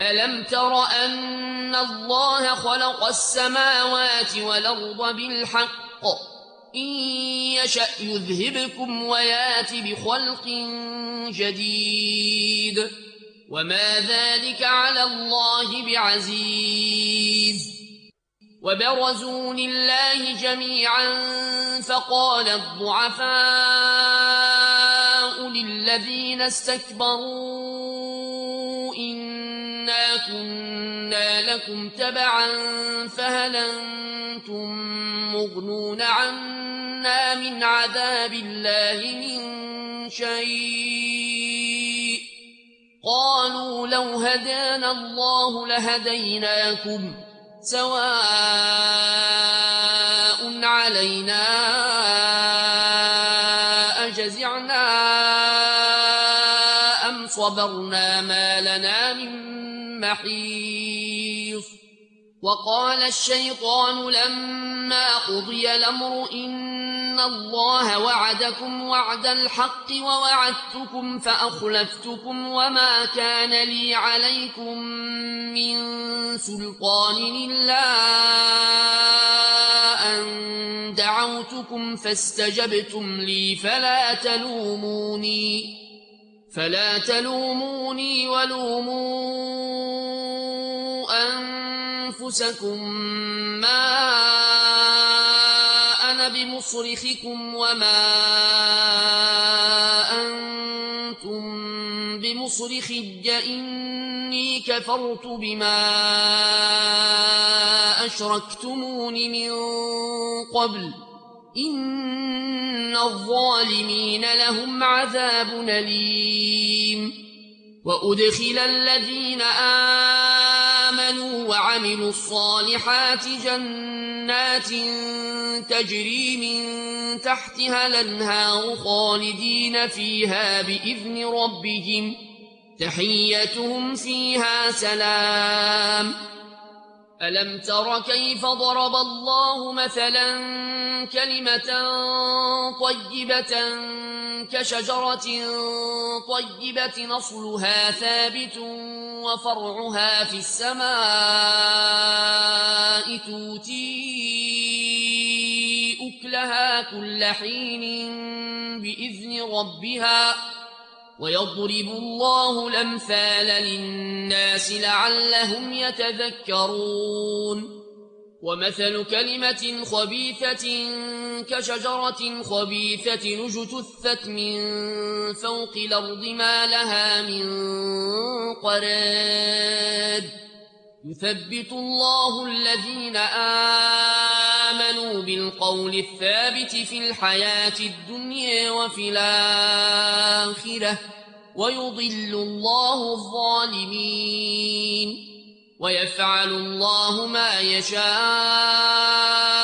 ألم تر أن الله خلق السماوات والأرض بالحق إن يشأ يذهبكم ويات بخلق جديد وما ذلك على الله بعزيز وبرزوا لله جميعا فقال الضعفاء للذين استكبروا إنا كنا لكم تبعا فهل أنتم مغنون عنا من عذاب الله من شيء قالوا لو هدانا الله لهديناكم سواء علينا أجزعنا أم صبرنا ما لنا من محيص وقال الشيطان لما قضي الأمر إن الله وعدكم وعد الحق ووعدتكم فأخلفتكم وما كان لي عليكم من سلطان إلا أن دعوتكم فاستجبتم لي فلا تلوموني ولوموا أنفسكم ما أنا بمصرخكم وما أنتم بمصرخي إني كفرت بما أشركتمون من قبل إن الظالمين لهم عذاب أليم وأدخل الذين آمنوا وعملوا الصالحات جنات تجري من تحتها الأنهار خالدين فيها بإذن ربهم تحيتهم فيها سلام ألم تر كيف ضرب الله مثلا كلمة طيبة كشجرة طيبة أصلها ثابت وفرعها في السماء تؤتي أكلها كل حين بإذن ربها ويضرب الله الأمثال للناس لعلهم يتذكرون ومثل كلمة خبيثة كشجرة خبيثة اجتثت من فوق الأرض ما لها من قرار يثبت الله الذين آمنوا بالقول الثابت في الحياة الدنيا وفي الآخرة ويضل الله الظالمين ويفعل الله ما يشاء